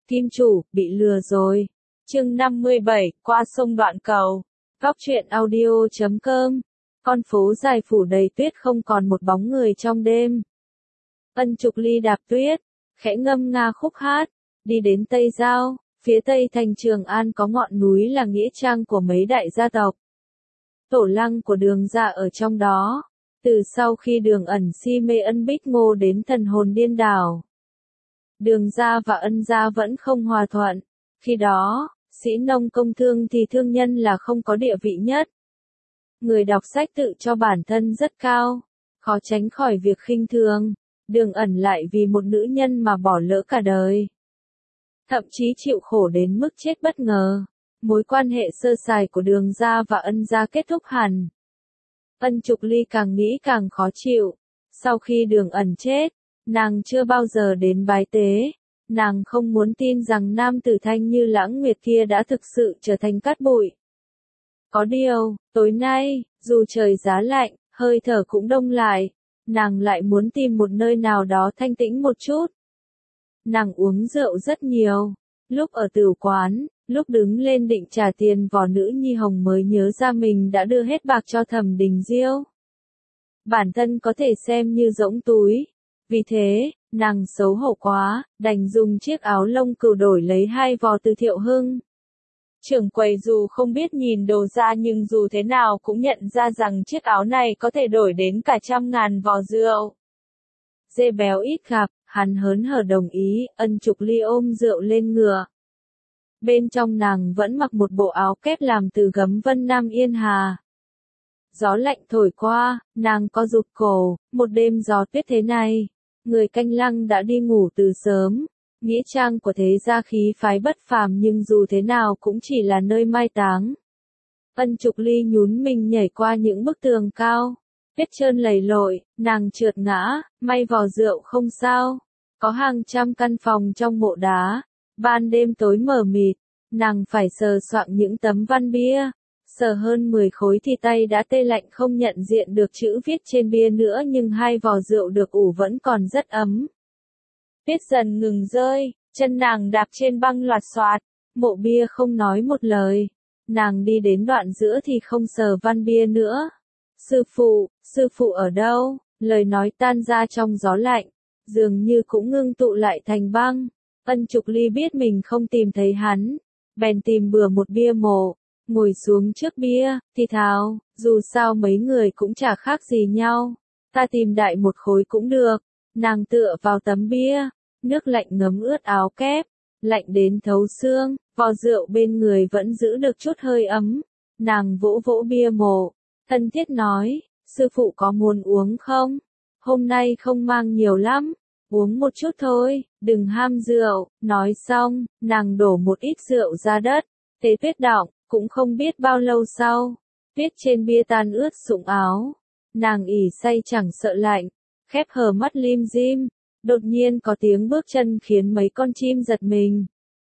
Kim chủ, bị lừa rồi. Chương 57, qua sông đoạn cầu. Góc truyện audio.com. Con phố dài phủ đầy tuyết không còn một bóng người trong đêm. Ân Trục Ly đạp tuyết, khẽ ngâm nga khúc hát, đi đến Tây Giao, phía tây thành Trường An có ngọn núi là nghĩa trang của mấy đại gia tộc. Tổ lăng của Đường gia ở trong đó, từ sau khi Đường Ẩn si mê Ân Bích Ngô đến thần hồn điên đảo. Đường gia và Ân gia vẫn không hòa thuận, khi đó, sĩ nông công thương thì thương nhân là không có địa vị nhất. Người đọc sách tự cho bản thân rất cao, khó tránh khỏi việc khinh thường. Đường Ẩn lại vì một nữ nhân mà bỏ lỡ cả đời. Thậm chí chịu khổ đến mức chết bất ngờ. Mối quan hệ sơ sài của Đường gia và Ân gia kết thúc hẳn. Ân Trục Ly càng nghĩ càng khó chịu. Sau khi Đường Ẩn chết, nàng chưa bao giờ đến bái tế. Nàng không muốn tin rằng nam tử thanh như Lãng Nguyệt kia đã thực sự trở thành cát bụi. Có điều, tối nay, dù trời giá lạnh, hơi thở cũng đông lại, nàng lại muốn tìm một nơi nào đó thanh tĩnh một chút. Nàng uống rượu rất nhiều, lúc ở tửu quán, lúc đứng lên định trả tiền vò nữ nhi hồng mới nhớ ra mình đã đưa hết bạc cho Thẩm Đình Diêu. Bản thân có thể xem như rỗng túi, vì thế, nàng xấu hổ quá, đành dùng chiếc áo lông cừu đổi lấy 2 vò từ Thiệu Hưng. Trưởng quầy dù không biết nhìn đồ ra nhưng dù thế nào cũng nhận ra rằng chiếc áo này có thể đổi đến cả 100.000 vò rượu. Dê béo ít gặp, hắn hớn hở đồng ý, Ân Trục Ly ôm rượu lên ngựa. Bên trong nàng vẫn mặc một bộ áo kép làm từ gấm Vân Nam Yên Hà. Gió lạnh thổi qua, nàng co rụt cổ, một đêm gió tuyết thế này, người canh lăng đã đi ngủ từ sớm. Nghĩa trang của thế gia khí phái bất phàm nhưng dù thế nào cũng chỉ là nơi mai táng. Ân Trục Ly nhún mình nhảy qua những bức tường cao, tuyết trơn lầy lội, nàng trượt ngã, may vò rượu không sao. Có hàng trăm căn phòng trong mộ đá, ban đêm tối mờ mịt, nàng phải sờ soạng những tấm văn bia, sờ hơn 10 khối thì tay đã tê lạnh không nhận diện được chữ viết trên bia nữa nhưng 2 vò rượu được ủ vẫn còn rất ấm. Tuyết dần ngừng rơi, chân nàng đạp trên băng loạt xoạt, mộ bia không nói một lời. Nàng đi đến đoạn giữa thì không sờ văn bia nữa. Sư phụ ở đâu? Lời nói tan ra trong gió lạnh, dường như cũng ngưng tụ lại thành băng. Ân Trục Ly biết mình không tìm thấy hắn, bèn tìm bừa một bia mộ, ngồi xuống trước bia, thì thào, dù sao mấy người cũng chả khác gì nhau. Ta tìm đại một khối cũng được. Nàng tựa vào tấm bia. Nước lạnh ngấm ướt áo kép, lạnh đến thấu xương, vò rượu bên người vẫn giữ được chút hơi ấm. Nàng vỗ vỗ bia mộ, thân thiết nói, sư phụ có muốn uống không? Hôm nay không mang nhiều lắm, uống một chút thôi, đừng ham rượu. Nói xong, nàng đổ một ít rượu ra đất, tế tuyết đọng, cũng không biết bao lâu sau, tuyết trên bia tan ướt sũng áo. Nàng ỉ say chẳng sợ lạnh, khép hờ mắt lim dim. Đột nhiên có tiếng bước chân khiến mấy con chim giật mình.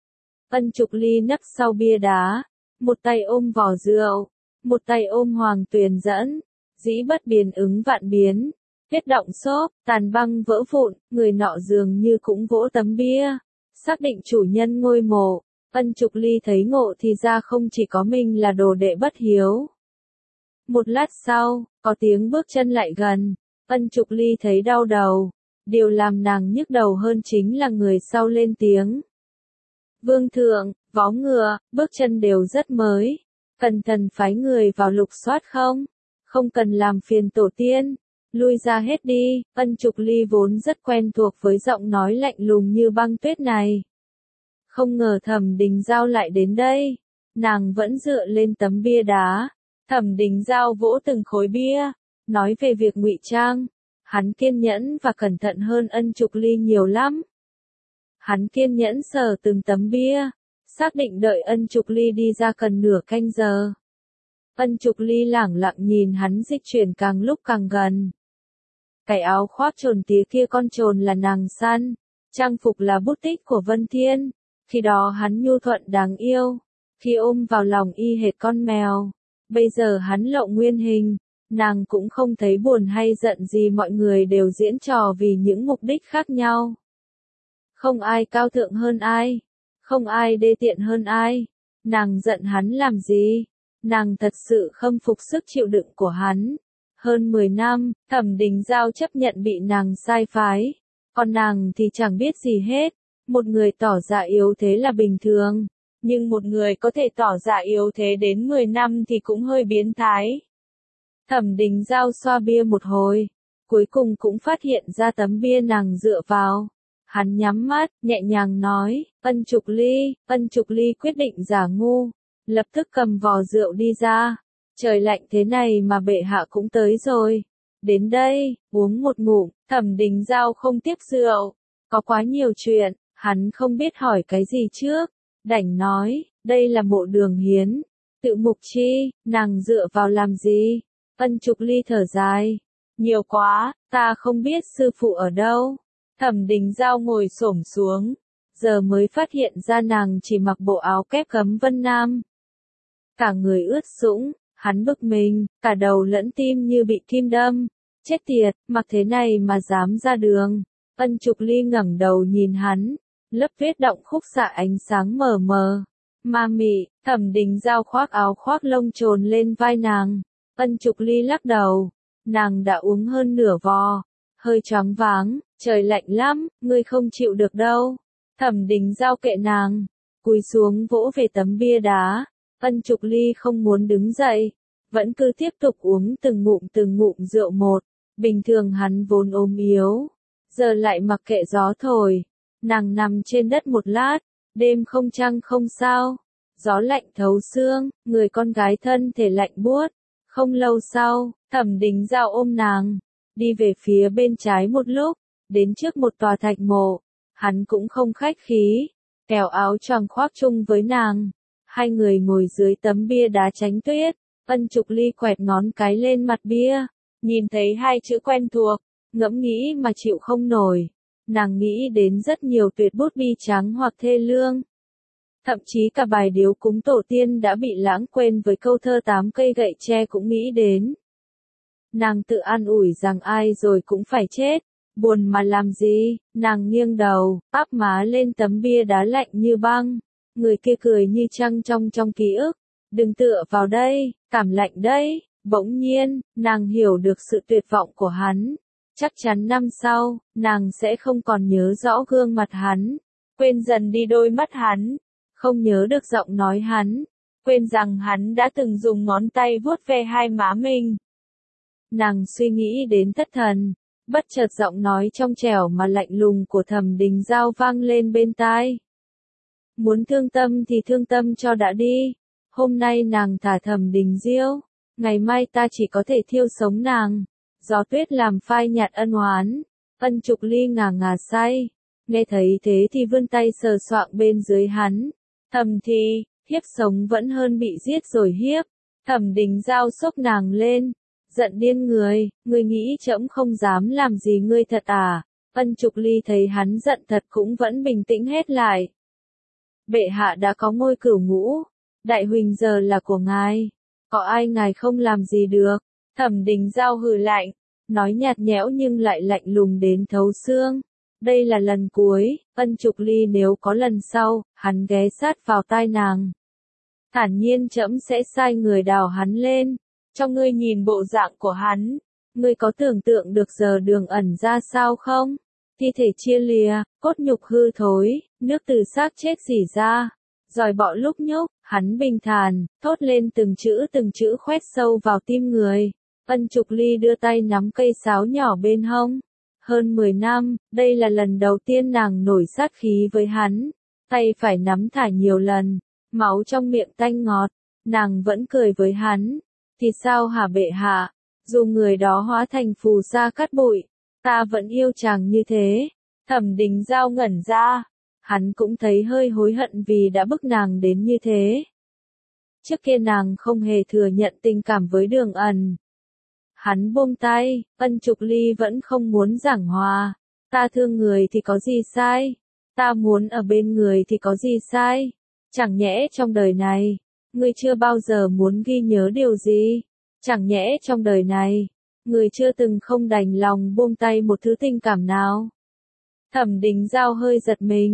Ân Trục Ly nấp sau bia đá, một tay ôm vò rượu, một tay ôm Hoàng Tuyền dẫn, dĩ bất biến ứng vạn biến, tuyết động xốp, tàn băng vỡ vụn, người nọ dường như cũng vỗ tấm bia, xác định chủ nhân ngôi mộ. Ân Trục Ly thấy ngộ thì ra không chỉ có mình là đồ đệ bất hiếu. Một lát sau, có tiếng bước chân lại gần, Ân Trục Ly thấy đau đầu. Điều làm nàng nhức đầu hơn chính là người sau lên tiếng. Vương thượng, vó ngựa, bước chân đều rất mới. Cẩn thận phái người vào lục soát không? Không cần làm phiền tổ tiên. Lui ra hết đi. Ân Trục Ly vốn rất quen thuộc với giọng nói lạnh lùng như băng tuyết này. Không ngờ Thẩm Đình Giao lại đến đây. Nàng vẫn dựa lên tấm bia đá. Thẩm Đình Giao vỗ từng khối bia, nói về việc ngụy trang. Hắn kiên nhẫn và cẩn thận hơn Ân Trục Ly nhiều lắm. Hắn kiên nhẫn sờ từng tấm bia, xác định đợi Ân Trục Ly đi ra cần nửa canh giờ. Ân Trục Ly lẳng lặng nhìn hắn dịch chuyển càng lúc càng gần. Cái áo khoác trồn tía kia con trồn là nàng săn, trang phục là bút tích của Vân Thiên. Khi đó hắn nhu thuận đáng yêu, khi ôm vào lòng y hệt con mèo. Bây giờ hắn lộ nguyên hình. Nàng cũng không thấy buồn hay giận gì, mọi người đều diễn trò vì những mục đích khác nhau. Không ai cao thượng hơn ai. Không ai đê tiện hơn ai. Nàng giận hắn làm gì? Nàng thật sự khâm phục sức chịu đựng của hắn. Hơn 10 năm, Thẩm Đình Giao chấp nhận bị nàng sai phái. Còn nàng thì chẳng biết gì hết. Một người tỏ ra yếu thế là bình thường. Nhưng một người có thể tỏ ra yếu thế đến 10 năm thì cũng hơi biến thái. Thẩm Đình Giao xoa bia một hồi. Cuối cùng cũng phát hiện ra tấm bia nàng dựa vào. Hắn nhắm mắt, nhẹ nhàng nói, Ân Trục Ly quyết định giả ngu. Lập tức cầm vò rượu đi ra. Trời lạnh thế này mà bệ hạ cũng tới rồi. Đến đây, uống một ngụm. Thẩm Đình Giao không tiếc rượu. Có quá nhiều chuyện, hắn không biết hỏi cái gì trước. Đành nói, đây là mộ Đường Hiến. Tự mục chi, nàng dựa vào làm gì? Ân Trục Ly thở dài. Nhiều quá, ta không biết sư phụ ở đâu. Thẩm Đình Giao ngồi xổm xuống. Giờ mới phát hiện ra nàng chỉ mặc bộ áo kép gấm Vân Nam. Cả người ướt sũng, hắn bực mình, cả đầu lẫn tim như bị kim đâm. Chết tiệt, mặc thế này mà dám ra đường. Ân Trục Ly ngẩng đầu nhìn hắn. Lớp vết động khúc xạ ánh sáng mờ mờ. Ma mị, Thẩm Đình Giao khoác áo khoác lông trồn lên vai nàng. Ân Trục Ly lắc đầu. Nàng đã uống hơn nửa vò. Hơi choáng váng, trời lạnh lắm, ngươi không chịu được đâu. Thẩm Đình Giao kệ nàng. Cúi xuống vỗ về tấm bia đá. Ân Trục Ly không muốn đứng dậy. Vẫn cứ tiếp tục uống từng ngụm rượu một. Bình thường hắn vốn ốm yếu. Giờ lại mặc kệ gió thổi. Nàng nằm trên đất một lát. Đêm không trăng không sao. Gió lạnh thấu xương, người con gái thân thể lạnh buốt. Không lâu sau, Thẩm Đình Giao ôm nàng. Đi về phía bên trái một lúc. Đến trước một tòa thạch mộ. Hắn cũng không khách khí. Kéo áo choàng khoác chung với nàng. Hai người ngồi dưới tấm bia đá tránh tuyết. Ân Trục Ly quẹt ngón cái lên mặt bia. Nhìn thấy hai chữ quen thuộc. Ngẫm nghĩ mà chịu không nổi. Nàng nghĩ đến rất nhiều tuyệt bút bi tráng hoặc thê lương. Thậm chí cả bài điếu cúng tổ tiên đã bị lãng quên với câu thơ 8 cây gậy tre cũng nghĩ đến. Nàng tự an ủi rằng ai rồi cũng phải chết. Buồn mà làm gì, nàng nghiêng đầu, áp má lên tấm bia đá lạnh như băng. Người kia cười như trăng trong ký ức. Đừng tựa vào đây, cảm lạnh đấy. Bỗng nhiên, nàng hiểu được sự tuyệt vọng của hắn. Chắc chắn năm sau, nàng sẽ không còn nhớ rõ gương mặt hắn. Quên dần đi đôi mắt hắn. Không nhớ được giọng nói hắn. Quên rằng hắn đã từng dùng ngón tay vuốt ve hai má mình. Nàng suy nghĩ đến thất thần. Bất chợt giọng nói trong trẻo mà lạnh lùng của Thẩm Đình Giao vang lên bên tai. Muốn thương tâm thì thương tâm cho đã đi. Hôm nay nàng thả Thẩm Đình Diêu. Ngày mai ta chỉ có thể thiêu sống nàng. Gió tuyết làm phai nhạt ân oán. Ân Trục Ly ngà ngà say. Nghe thấy thế thì vươn tay sờ soạng bên dưới hắn. Thầm thì, hiếp sống vẫn hơn bị giết rồi hiếp. Thẩm Đình Giao xốc nàng lên. Giận điên người, ngươi nghĩ trẫm không dám làm gì ngươi thật à? Ân Trục Ly thấy hắn giận thật cũng vẫn bình tĩnh hết lại. Bệ hạ đã có ngôi cửu ngũ. Đại huỳnh giờ là của ngài. Có ai ngài không làm gì được? Thẩm Đình Giao hừ lạnh. Nói nhạt nhẽo nhưng lại lạnh lùng đến thấu xương. Đây là lần cuối, Ân Trục Ly nếu có lần sau, hắn ghé sát vào tai nàng. Thản nhiên trẫm sẽ sai người đào hắn lên. Cho ngươi nhìn bộ dạng của hắn. Ngươi có tưởng tượng được giờ Đường Ẩn ra sao không? Thi thể chia lìa, cốt nhục hư thối, nước từ xác chết rỉ ra. Giòi bọ lúc nhúc, hắn bình thản, thốt lên từng chữ khoét sâu vào tim người. Ân Trục Ly đưa tay nắm cây sáo nhỏ bên hông. Hơn 10 năm, đây là lần đầu tiên nàng nổi sát khí với hắn. Tay phải nắm thả nhiều lần, máu trong miệng tanh ngọt. Nàng vẫn cười với hắn. Thì sao hả bệ hạ? Dù người đó hóa thành phù sa cát bụi, ta vẫn yêu chàng như thế. Thẩm Đình Giao ngẩn ra. Hắn cũng thấy hơi hối hận vì đã bức nàng đến như thế. Trước kia nàng không hề thừa nhận tình cảm với Đường Ẩn. Hắn buông tay, Ân Trục Ly vẫn không muốn giảng hòa. Ta thương người thì có gì sai? Ta muốn ở bên người thì có gì sai? Chẳng nhẽ trong đời này, ngươi chưa bao giờ muốn ghi nhớ điều gì? Chẳng nhẽ trong đời này, ngươi chưa từng không đành lòng buông tay một thứ tình cảm nào? Thẩm Đình Giao hơi giật mình.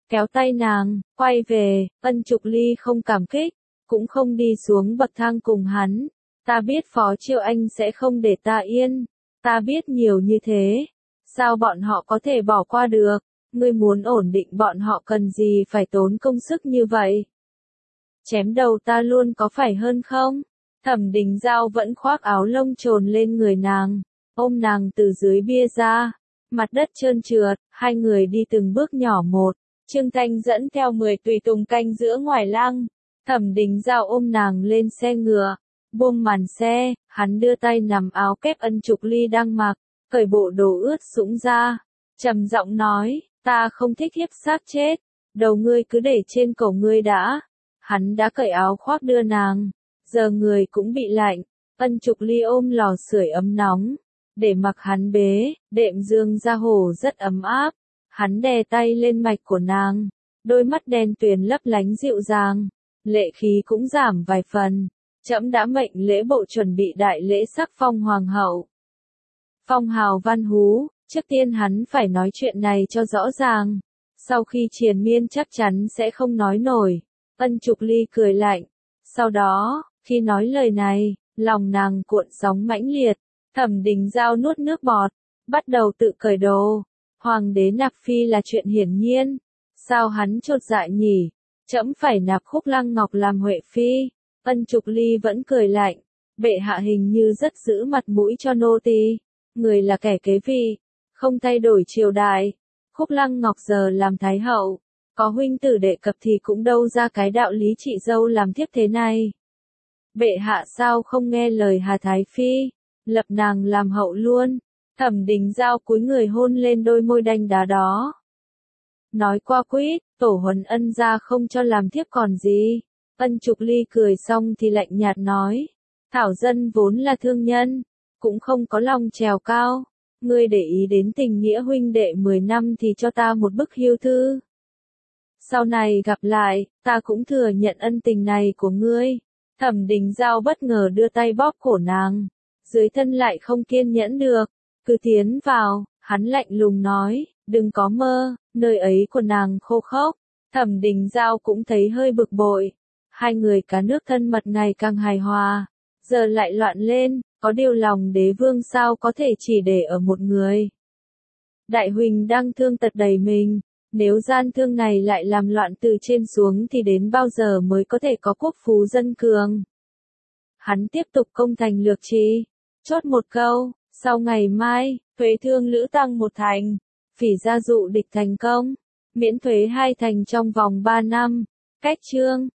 kéo tay nàng, quay về. Ân Trục Ly không cảm kích, cũng không đi xuống bậc thang cùng hắn. Ta biết Phó Chiêu Anh sẽ không để ta yên, ta biết nhiều như thế, sao bọn họ có thể bỏ qua được, ngươi muốn ổn định bọn họ cần gì phải tốn công sức như vậy. Chém đầu ta luôn có phải hơn không? Thẩm Đình Giao vẫn khoác áo lông trồn lên người nàng, ôm nàng từ dưới bia ra, mặt đất trơn trượt, hai người đi từng bước nhỏ một. Trương Thanh dẫn theo 10 tùy tùng canh giữa ngoài lăng. Thẩm Đình Giao ôm nàng lên xe ngựa, buông màn xe, hắn đưa tay nắm áo kép Ân Trục Ly đang mặc, cởi bộ đồ ướt sũng ra, trầm giọng nói, ta không thích hiếp xác chết, đầu ngươi cứ để trên cổ ngươi đã. Hắn đã cởi áo khoác đưa nàng, giờ người cũng bị lạnh. Ân Trục Ly ôm lò sưởi ấm nóng, để mặc hắn bế, đệm giường ra hồ rất ấm áp. Hắn đè tay lên mạch của nàng, đôi mắt đen tuyền lấp lánh dịu dàng, lệ khí cũng giảm vài phần. Trẫm đã mệnh lễ bộ chuẩn bị đại lễ sắc phong hoàng hậu. Phong hào văn hú, trước tiên hắn phải nói chuyện này cho rõ ràng. Sau khi triền miên chắc chắn sẽ không nói nổi. Ân Trục Ly cười lạnh. Sau đó, khi nói lời này, lòng nàng cuộn sóng mãnh liệt. Thẩm Đình Giao nuốt nước bọt, bắt đầu tự cởi đồ. Hoàng đế nạp phi là chuyện hiển nhiên. Sao hắn chột dạ nhỉ? Trẫm phải nạp Khúc Lăng Ngọc làm huệ phi. Ân Trục Ly vẫn cười lạnh. Bệ hạ hình như rất giữ mặt mũi cho nô tỳ. Người là kẻ kế vị, không thay đổi triều đại. Khúc Lăng Ngọc giờ làm thái hậu, có huynh tử đệ cập thì cũng đâu ra cái đạo lý chị dâu làm thiếp thế này. Bệ hạ sao không nghe lời Hà Thái Phi, lập nàng làm hậu luôn. Thẩm Đình Giao cúi người hôn lên đôi môi đanh đá đó. Nói qua quýt, tổ huấn Ân gia không cho làm thiếp còn gì. Ân Trục Ly cười xong thì lạnh nhạt nói. Thảo dân vốn là thương nhân, cũng không có lòng trèo cao. Ngươi để ý đến tình nghĩa huynh đệ 10 năm thì cho ta một bức hiêu thư. Sau này gặp lại, ta cũng thừa nhận ân tình này của ngươi. Thẩm Đình Giao bất ngờ đưa tay bóp cổ nàng. Dưới thân lại không kiên nhẫn được. Cứ tiến vào, hắn lạnh lùng nói, đừng có mơ, nơi ấy của nàng khô khốc. Thẩm Đình Giao cũng thấy hơi bực bội. Hai người cá nước thân mật ngày càng hài hòa. Giờ lại loạn lên, có điều lòng đế vương sao có thể chỉ để ở một người. Đại huynh đang thương tật đầy mình, nếu gian thương này lại làm loạn từ trên xuống thì đến bao giờ mới có thể có quốc phú dân cường. Hắn tiếp tục công thành lược trí, chốt một câu, sau ngày mai, thuế thương lữ tăng 1 thành, phỉ gia dụ địch thành công, miễn thuế 2 thành trong vòng 3 năm, cách chương.